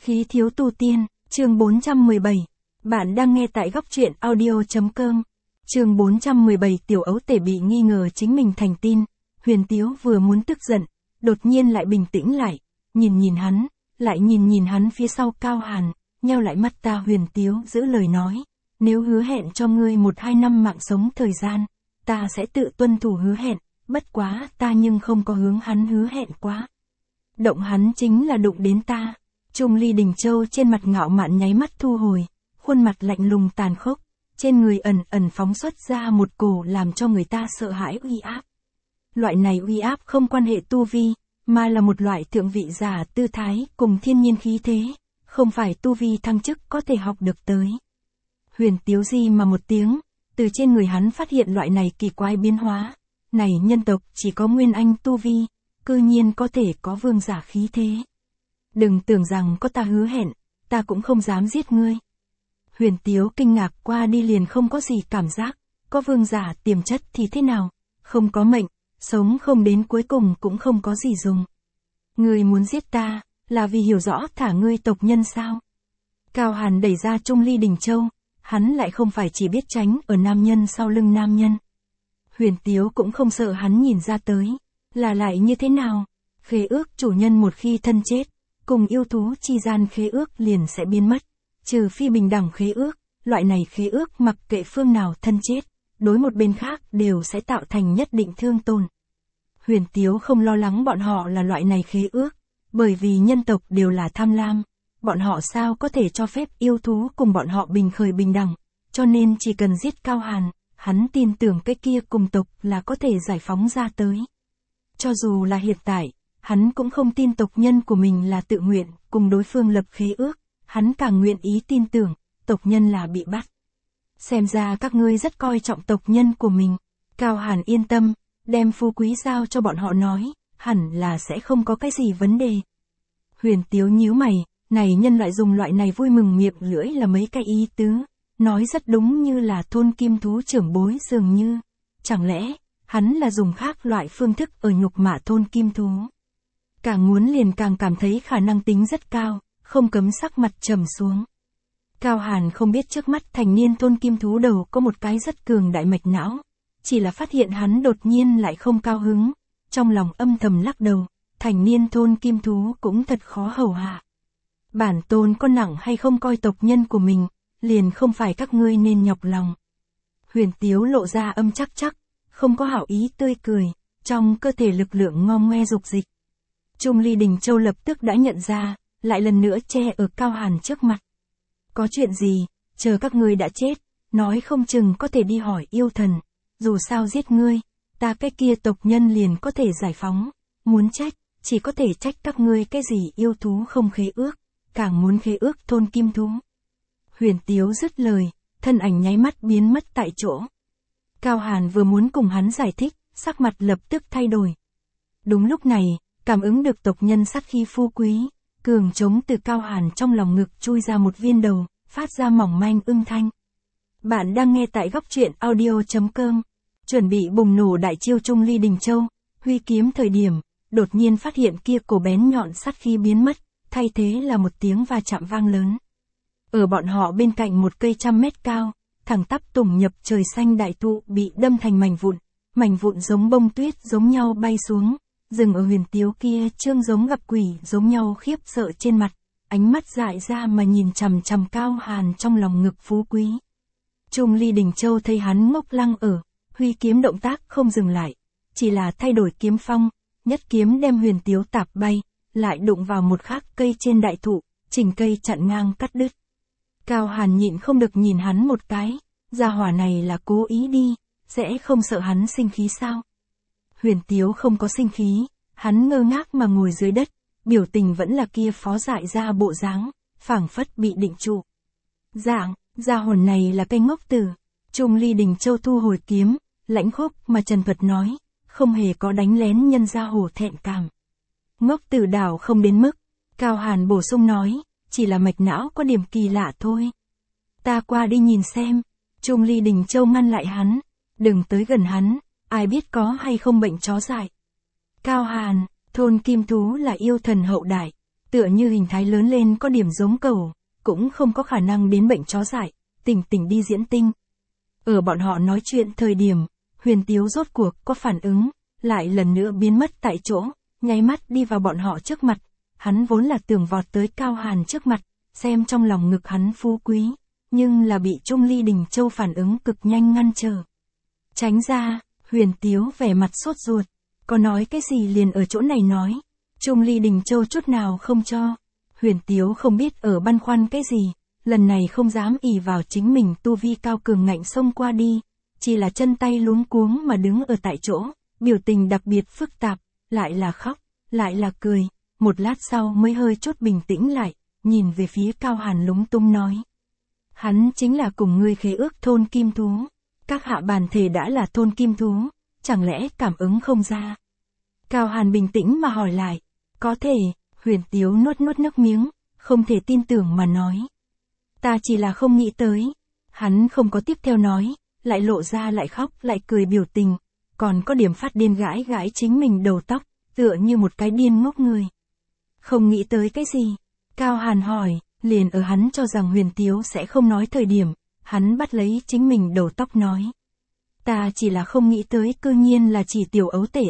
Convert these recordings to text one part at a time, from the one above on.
Khí thiếu tu tiên, chương 417. Bạn đang nghe tại góc truyện audio.com. Chương 417 Tiểu Ấu Tể bị nghi ngờ chính mình thành tin. Huyền Tiếu vừa muốn tức giận, đột nhiên lại bình tĩnh lại, nhìn hắn, lại nhìn hắn phía sau Cao Hàn, nheo lại mắt ta. Huyền Tiếu giữ lời nói, nếu hứa hẹn cho ngươi 1-2 năm mạng sống thời gian, ta sẽ tự tuân thủ hứa hẹn, bất quá ta nhưng không có hướng hắn hứa hẹn quá. Động hắn chính là đụng đến ta. Trung Ly Đình Châu trên mặt ngạo mạn nháy mắt thu hồi, khuôn mặt lạnh lùng tàn khốc, trên người ẩn phóng xuất ra một cổ làm cho người ta sợ hãi uy áp. Loại này uy áp không quan hệ tu vi, mà là một loại thượng vị giả tư thái cùng thiên nhiên khí thế, không phải tu vi thăng chức có thể học được tới. Huyền Tiếu di mà một tiếng, từ trên người hắn phát hiện loại này kỳ quái biến hóa, này nhân tộc chỉ có nguyên anh tu vi, cư nhiên có thể có vương giả khí thế. Đừng tưởng rằng có ta hứa hẹn, ta cũng không dám giết ngươi. Huyền Tiếu kinh ngạc qua đi liền không có gì cảm giác, có vương giả tiềm chất thì thế nào, không có mệnh, sống không đến cuối cùng cũng không có gì dùng. Ngươi muốn giết ta, là vì hiểu rõ thả ngươi tộc nhân sao? Cao Hàn đẩy ra Trung Ly Đình Châu, hắn lại không phải chỉ biết tránh ở nam nhân sau lưng nam nhân. Huyền Tiếu cũng không sợ hắn nhìn ra tới, là lại như thế nào? Khế ước chủ nhân một khi thân chết, cùng yêu thú chi gian khế ước liền sẽ biến mất, trừ phi bình đẳng khế ước, loại này khế ước mặc kệ phương nào thân chết, đối một bên khác đều sẽ tạo thành nhất định thương tổn. Huyền Tiếu không lo lắng bọn họ là loại này khế ước, bởi vì nhân tộc đều là tham lam, bọn họ sao có thể cho phép yêu thú cùng bọn họ bình khởi bình đẳng, cho nên chỉ cần giết Cao Hàn, hắn tin tưởng cái kia cùng tộc là có thể giải phóng ra tới. Cho dù là hiện tại, hắn cũng không tin tộc nhân của mình là tự nguyện cùng đối phương lập khế ước, hắn càng nguyện ý tin tưởng, tộc nhân là bị bắt. Xem ra các ngươi rất coi trọng tộc nhân của mình. Cao Hàn yên tâm, đem phú quý giao cho bọn họ nói, hẳn là sẽ không có cái gì vấn đề. Huyền Tiếu nhíu mày, này nhân loại dùng loại này vui mừng miệng lưỡi là mấy cái ý tứ, nói rất đúng như là thôn kim thú trưởng bối dường như. Chẳng lẽ, hắn là dùng khác loại phương thức ở nhục mạ thôn kim thú? Càng muốn liền càng cảm thấy khả năng tính rất cao, không cấm sắc mặt trầm xuống. Cao Hàn không biết trước mắt thành niên thôn kim thú đầu có một cái rất cường đại mạch não, chỉ là phát hiện hắn đột nhiên lại không cao hứng, trong lòng âm thầm lắc đầu, thành niên thôn kim thú cũng thật khó hầu hạ. Bản tôn có nặng hay không coi tộc nhân của mình, liền không phải các ngươi nên nhọc lòng. Huyền Tiếu lộ ra âm chắc, không có hảo ý tươi cười, trong cơ thể lực lượng ngom ngoe dục dịch. Trung Ly Đình Châu lập tức đã nhận ra, lại lần nữa che ở Cao Hàn trước mặt. Có chuyện gì, chờ các ngươi đã chết, nói không chừng có thể đi hỏi yêu thần, dù sao giết ngươi, ta cái kia tộc nhân liền có thể giải phóng, muốn trách, chỉ có thể trách các ngươi cái gì yêu thú không khế ước, càng muốn khế ước thôn kim thú. Huyền Tiếu dứt lời, thân ảnh nháy mắt biến mất tại chỗ. Cao Hàn vừa muốn cùng hắn giải thích, sắc mặt lập tức thay đổi. Đúng lúc này, cảm ứng được tộc nhân sát khí phú quý, cường trống từ Cao Hàn trong lòng ngực chui ra một viên đầu, phát ra mỏng manh ưng thanh. Bạn đang nghe tại góc truyện audio.com. Chuẩn bị bùng nổ đại chiêu Trung Ly Đình Châu, huy kiếm thời điểm, đột nhiên phát hiện kia cổ bén nhọn sát khí biến mất, thay thế là một tiếng va chạm vang lớn. Ở bọn họ bên cạnh một cây 100 mét cao, thẳng tắp tùng nhập trời xanh đại thụ bị đâm thành mảnh vụn giống bông tuyết giống nhau bay xuống. Dừng ở Huyền Tiếu kia trương giống gặp quỷ giống nhau khiếp sợ trên mặt, ánh mắt dại ra mà nhìn chằm chằm Cao Hàn trong lòng ngực phú quý. Trung Ly Đình Châu thấy hắn ngốc lăng ở, huy kiếm động tác không dừng lại, chỉ là thay đổi kiếm phong, nhất kiếm đem Huyền Tiếu tạp bay, lại đụng vào một khác cây trên đại thụ, chỉnh cây chặn ngang cắt đứt. Cao Hàn nhịn không được nhìn hắn một cái, gia hỏa này là cố ý đi, sẽ không sợ hắn sinh khí sao? Huyền Tiếu không có sinh khí, hắn ngơ ngác mà ngồi dưới đất, biểu tình vẫn là kia phó dại ra bộ dáng, phảng phất bị định trụ. Gia hồn này là cây ngốc tử. Trung Ly Đình Châu thu hồi kiếm, lãnh khốc mà trần thuật nói, không hề có đánh lén nhân gia hổ thẹn cảm. Ngốc tử đảo không đến mức, Cao Hàn bổ sung nói, chỉ là mạch não có điểm kỳ lạ thôi. Ta qua đi nhìn xem. Trung Ly Đình Châu ngăn lại hắn, đừng tới gần hắn. Ai biết có hay không bệnh chó dại. Cao Hàn, thôn kim thú là yêu thần hậu đại, tựa như hình thái lớn lên có điểm giống cẩu, cũng không có khả năng đến bệnh chó dại, tỉnh tỉnh đi diễn tinh. Ở bọn họ nói chuyện thời điểm, Huyền Tiếu rốt cuộc có phản ứng, lại lần nữa biến mất tại chỗ, nháy mắt đi vào bọn họ trước mặt. Hắn vốn là tưởng vọt tới Cao Hàn trước mặt, xem trong lòng ngực hắn phú quý, nhưng là bị Trung Ly Đình Châu phản ứng cực nhanh ngăn trở. Tránh ra, Huyền Tiếu vẻ mặt sốt ruột, có nói cái gì liền ở chỗ này nói. Trung Ly Đình Châu chút nào không cho. Huyền Tiếu không biết ở băn khoăn cái gì, lần này không dám ỷ vào chính mình tu vi cao cường ngạnh xông qua đi, chỉ là chân tay luống cuống mà đứng ở tại chỗ, biểu tình đặc biệt phức tạp, lại là khóc, lại là cười, một lát sau mới hơi chút bình tĩnh lại, nhìn về phía Cao Hàn lúng túng nói. Hắn chính là cùng ngươi khế ước thôn kim thú, các hạ bản thể đã là thôn kim thú, chẳng lẽ cảm ứng không ra? Cao Hàn bình tĩnh mà hỏi lại, có thể, Huyền Tiếu nuốt nuốt nước miếng, không thể tin tưởng mà nói. Ta chỉ là không nghĩ tới. Hắn không có tiếp theo nói, lại lộ ra lại khóc lại cười biểu tình, còn có điểm phát điên gãi gãi chính mình đầu tóc, tựa như một cái điên ngốc người. Không nghĩ tới cái gì? Cao Hàn hỏi, liền ở hắn cho rằng Huyền Tiếu sẽ không nói thời điểm, hắn bắt lấy chính mình đầu tóc nói. Ta chỉ là không nghĩ tới cư nhiên là chỉ tiểu ấu tể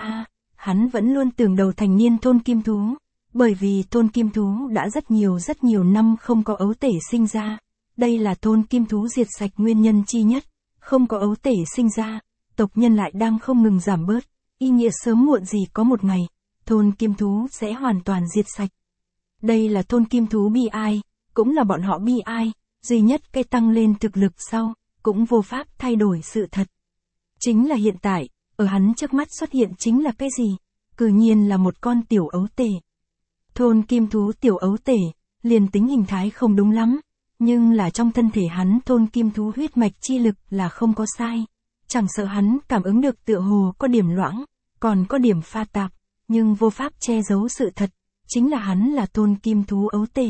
hắn vẫn luôn tưởng đầu thành niên thôn kim thú, bởi vì thôn kim thú đã rất nhiều năm không có ấu tể sinh ra, đây là thôn kim thú diệt sạch nguyên nhân chi nhất, không có ấu tể sinh ra, tộc nhân lại đang không ngừng giảm bớt, ý nghĩa sớm muộn gì có một ngày, thôn kim thú sẽ hoàn toàn diệt sạch. Đây là thôn kim thú bi ai, cũng là bọn họ bi ai, duy nhất cái tăng lên thực lực sau, cũng vô pháp thay đổi sự thật. Chính là hiện tại, ở hắn trước mắt xuất hiện chính là cái gì? Cư nhiên là một con tiểu ấu tể. Thôn kim thú tiểu ấu tể, liền tính hình thái không đúng lắm, nhưng là trong thân thể hắn thôn kim thú huyết mạch chi lực là không có sai. Chẳng sợ hắn cảm ứng được tựa hồ có điểm loãng, còn có điểm pha tạp, nhưng vô pháp che giấu sự thật, chính là hắn là thôn kim thú ấu tể.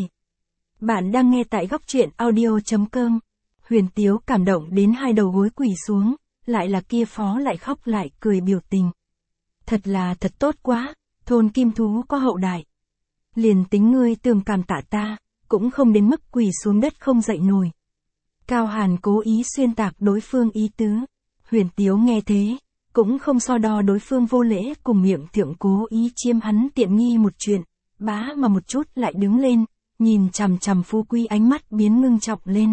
Bạn đang nghe tại góc truyện audio.com. Huyền Tiếu cảm động đến hai đầu gối quỳ xuống, lại là kia phó lại khóc lại cười biểu tình. Thật tốt quá, thôn kim thú có hậu đại. Liền tính ngươi tưởng cảm tạ ta, cũng không đến mức quỳ xuống đất không dậy nổi. Cao Hàn cố ý xuyên tạc đối phương ý tứ. Huyền Tiếu nghe thế, cũng không so đo đối phương vô lễ cùng miệng thượng cố ý chiếm hắn tiện nghi một chuyện, bá mà một chút lại đứng lên, nhìn chằm chằm Phú Quý ánh mắt biến ngưng trọng lên.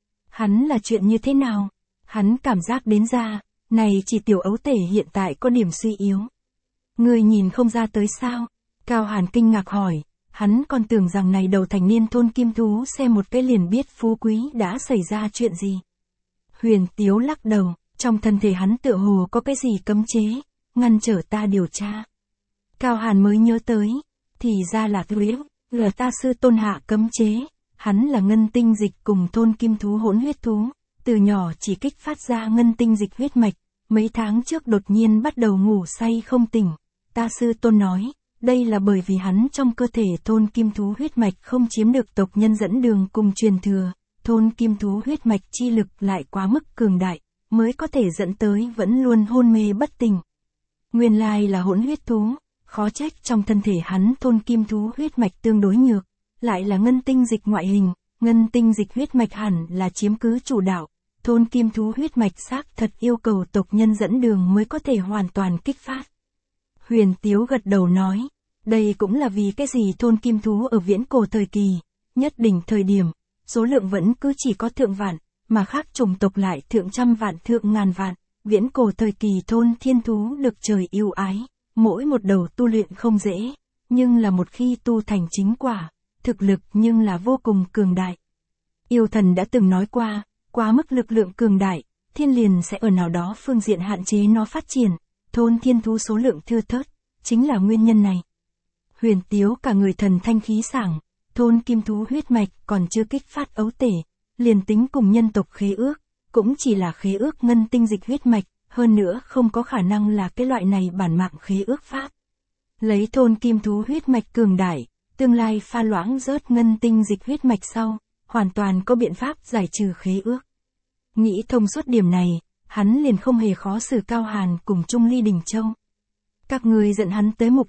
Hắn là chuyện như thế nào? Hắn cảm giác đến ra, này chỉ tiểu ấu tể hiện tại có điểm suy yếu. Người nhìn không ra tới sao? Cao Hàn kinh ngạc hỏi, hắn còn tưởng rằng này đầu thành niên thôn kim thú xem một cái liền biết Phú Quý đã xảy ra chuyện gì. Huyền Tiếu lắc đầu, trong thân thể hắn tựa hồ có cái gì cấm chế, ngăn trở ta điều tra. Cao Hàn mới nhớ tới, thì ra là là ta sư tôn hạ cấm chế, hắn là ngân tinh dịch cùng thôn kim thú hỗn huyết thú, từ nhỏ chỉ kích phát ra ngân tinh dịch huyết mạch, mấy tháng trước đột nhiên bắt đầu ngủ say không tỉnh. Ta sư tôn nói, đây là bởi vì hắn trong cơ thể thôn kim thú huyết mạch không chiếm được tộc nhân dẫn đường cùng truyền thừa, thôn kim thú huyết mạch chi lực lại quá mức cường đại, mới có thể dẫn tới vẫn luôn hôn mê bất tỉnh. Nguyên lai là hỗn huyết thú, khó trách trong thân thể hắn thôn kim thú huyết mạch tương đối nhược, lại là ngân tinh dịch ngoại hình, ngân tinh dịch huyết mạch hẳn là chiếm cứ chủ đạo, thôn kim thú huyết mạch xác thật yêu cầu tộc nhân dẫn đường mới có thể hoàn toàn kích phát. Huyền Tiếu gật đầu nói, đây cũng là vì cái gì thôn kim thú ở viễn cổ thời kỳ, nhất đỉnh thời điểm, số lượng vẫn cứ chỉ có thượng vạn, mà khác chủng tộc lại thượng trăm vạn thượng ngàn vạn, viễn cổ thời kỳ thôn thiên thú được trời yêu ái, mỗi một đầu tu luyện không dễ, nhưng là một khi tu thành chính quả, thực lực nhưng là vô cùng cường đại. Yêu thần đã từng nói qua, quá mức lực lượng cường đại, thiên liền sẽ ở nào đó phương diện hạn chế nó phát triển, thôn thiên thú số lượng thưa thớt, chính là nguyên nhân này. Huyền Tiếu cả người thần thanh khí sảng, thôn kim thú huyết mạch còn chưa kích phát ấu tể, liền tính cùng nhân tộc khế ước, cũng chỉ là khế ước ngân tinh dịch huyết mạch, hơn nữa không có khả năng là cái loại này bản mạng khế ước pháp. Lấy thôn kim thú huyết mạch cường đại, tương lai pha loãng rớt ngân tinh dịch huyết mạch sau, hoàn toàn có biện pháp giải trừ khế ước. Nghĩ thông suốt điểm này, hắn liền không hề khó xử Cao Hàn cùng Trung Ly Đình Châu. Các người dẫn hắn tới mục đích,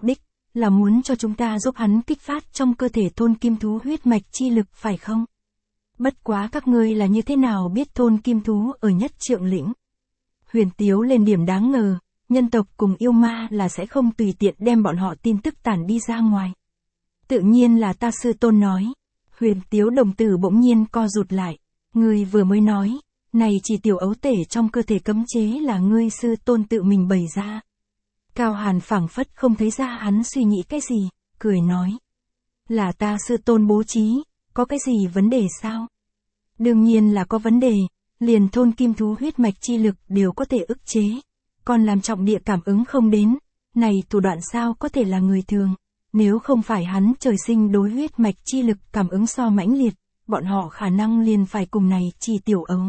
là muốn cho chúng ta giúp hắn kích phát trong cơ thể thôn kim thú huyết mạch chi lực phải không? Bất quá các ngươi là như thế nào biết thôn kim thú ở Nhất Trượng Lĩnh? Huyền Tiếu lên điểm đáng ngờ, nhân tộc cùng yêu ma là sẽ không tùy tiện đem bọn họ tin tức tản đi ra ngoài. Tự nhiên là ta sư tôn nói. Huyền Tiếu đồng tử bỗng nhiên co rụt lại. Ngươi vừa mới nói, này chỉ tiểu ấu tể trong cơ thể cấm chế là ngươi sư tôn tự mình bày ra. Cao Hàn phảng phất không thấy ra hắn suy nghĩ cái gì, cười nói. Là ta sư tôn bố trí, có cái gì vấn đề sao? Đương nhiên là có vấn đề, liền thôn kim thú huyết mạch chi lực đều có thể ức chế. Còn làm trọng địa cảm ứng không đến, này thủ đoạn sao có thể là người thường. Nếu không phải hắn trời sinh đối huyết mạch chi lực cảm ứng so mãnh liệt, bọn họ khả năng liền phải cùng này chi tiểu ấu.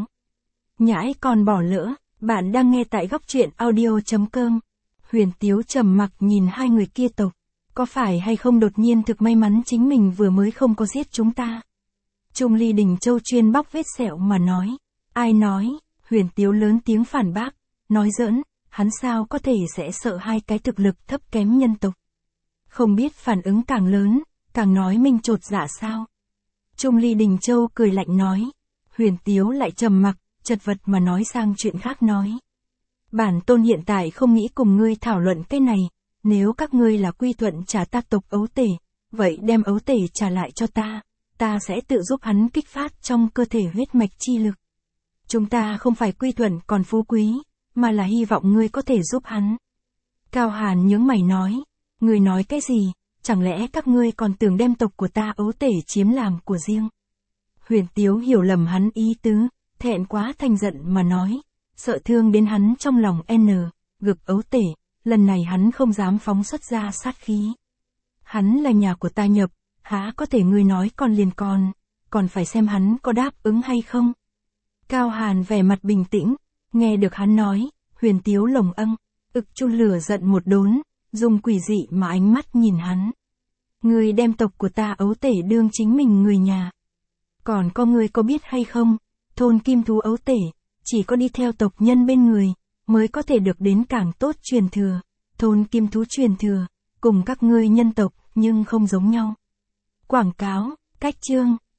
Nhãi còn bỏ lỡ, bạn đang nghe tại góc truyện audio.com. Huyền Tiếu trầm mặc nhìn hai người kia tộc. Có phải hay không đột nhiên thực may mắn chính mình vừa mới không có giết chúng ta? Trung Ly Đình Châu chuyên bóc vết sẹo mà nói. Ai nói? Huyền Tiếu lớn tiếng phản bác. Nói giỡn, hắn sao có thể sẽ sợ hai cái thực lực thấp kém nhân tộc? Không biết phản ứng càng lớn, càng nói minh chột dạ sao? Trung Ly Đình Châu cười lạnh nói. Huyền Tiếu lại trầm mặc, chật vật mà nói sang chuyện khác nói. Bản tôn hiện tại không nghĩ cùng ngươi thảo luận cái này, nếu các ngươi là quy thuận trả ta tộc ấu tể, vậy đem ấu tể trả lại cho ta sẽ tự giúp hắn kích phát trong cơ thể huyết mạch chi lực. Chúng ta không phải quy thuận còn phú quý, mà là hy vọng ngươi có thể giúp hắn. Cao Hàn nhướng mày nói, ngươi nói cái gì, chẳng lẽ các ngươi còn tưởng đem tộc của ta ấu tể chiếm làm của riêng? Huyền Tiếu hiểu lầm hắn ý tứ, thẹn quá thành giận mà nói, sợ thương đến hắn trong lòng gực ấu tể, lần này hắn không dám phóng xuất ra sát khí. Hắn là nhà của ta nhập, há có thể ngươi nói còn liền còn phải xem hắn có đáp ứng hay không. Cao Hàn vẻ mặt bình tĩnh, nghe được hắn nói, Huyền Tiếu lồng chun lửa giận một đốn, dùng quỷ dị mà ánh mắt nhìn hắn. Ngươi đem tộc của ta ấu tể đương chính mình người nhà. Còn có ngươi có biết hay không, thôn kim thú ấu tể, chỉ có đi theo tộc nhân bên người, mới có thể được đến càng tốt truyền thừa. Thôn kim thú truyền thừa, cùng các ngươi nhân tộc, nhưng không giống nhau. Quảng cáo, cách chương.